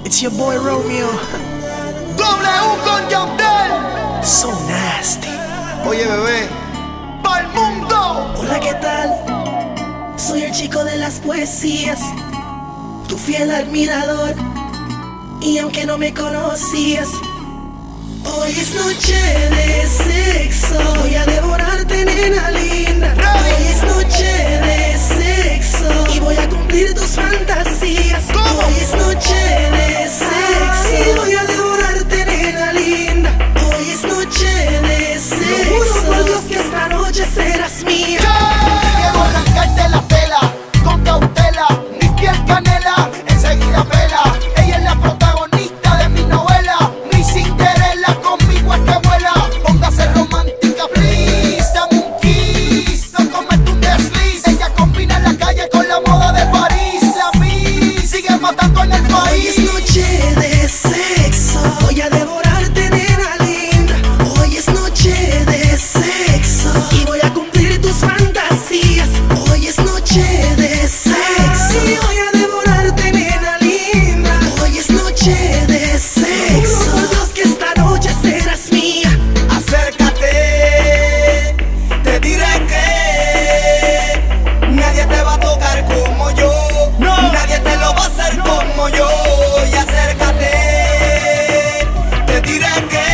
It's your boy Romeo. W con Yandel. So nasty. Oye, bebé, pa'l mundo. Hola, ¿qué tal? Soy el chico de las poesías, tu fiel admirador. Y aunque no me conocías, hoy es noche de sexo. Voy a devorarte, nena linda. Hoy es noche de sexo y voy a cumplir tus fantasías. Hoy es noche de sexo y voy a devorarte, nena linda. Hoy es noche de sexo. Juro por Dios que esta noche serás mía. Quiero arrancarte la tela con cautela, mi piel canela, enseguida pela. Ella es la protagonista de mi novela, mi Cinderella, conmigo es que vuela. Póngase romántica, please, dame un kiss, no comete un desliz. Ella combina en la calle con la moda de París. La Miss sigue matando en el Hoy país. es noche de sexo, voy a devorarte, nena linda. Hoy es noche de sexo y voy a cumplir tus fantasías. Hoy es noche de sexo y voy a devorarte, nena linda. Hoy es noche de sexo. Juro por Dios que esta noche serás mía. Acércate, te diré que nadie te va a tocar como yo. Nadie te lo va a hacer como yo. Y acércate, te diré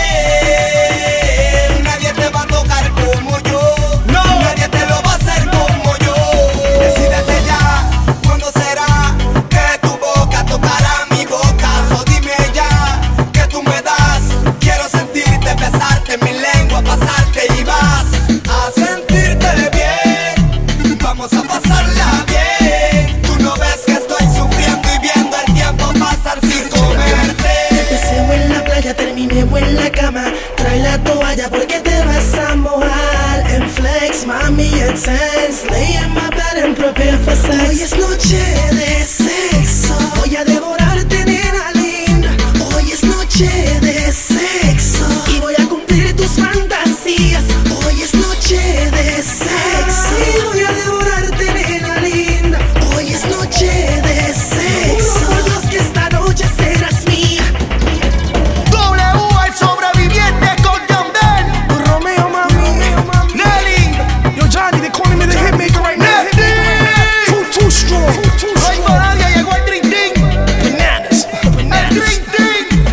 que nadie te va a tocar como yo. Nadie te lo va a hacer como yo. Decídete ya, ¿cuándo será que tu boca tocará mi boca? So dime ya, que tú me das. Quiero sentirte, besarte, mi lengua pasarte y vas a sentirte bien. Vamos a pasarla bien. Tú no ves que estoy sufriendo y viendo el tiempo pasar sin comerte. Empecé en la playa, terminé en la cama. Trae la toalla porque te vas a mojar. En flex, mami, intense. Lay in my bed and prepare for sex. Hoy es noche de sexo. Voy a devorarte, nena linda. Hoy es noche de sexo y voy a cumplir tus fantasías. Hoy es noche de sexo y voy a devorarte, nena linda. Hoy es noche de sexo. Juro por Dios que esta noche serás mía. W, el sobreviviente con Yandel. Romeo, mami. Nelly, Yo, Johnny, they calling me the hitmaker right now. Too strong. no hay para nadie, llegó el Dream Team. Bananas. El Dream Team.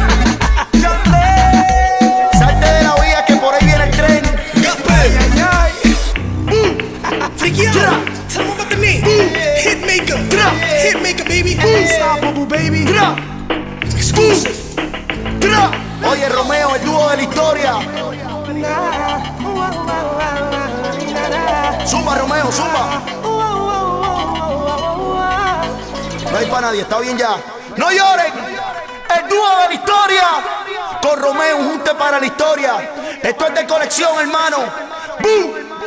Yandel. Salte de la vía que por ahí viene el tren. Freaky out. Tell them about the name. Hitmaker. Hitmaker, baby. Unstoppable, baby. Exclusive. Oye, Romeo, el dúo de la historia. Zumba, Romeo, zumba. No hay para nadie, está bien ya. No lloren. El dúo de la historia. Con Romeo, un junte para la historia. Esto es de colección, hermano. ¡Bum!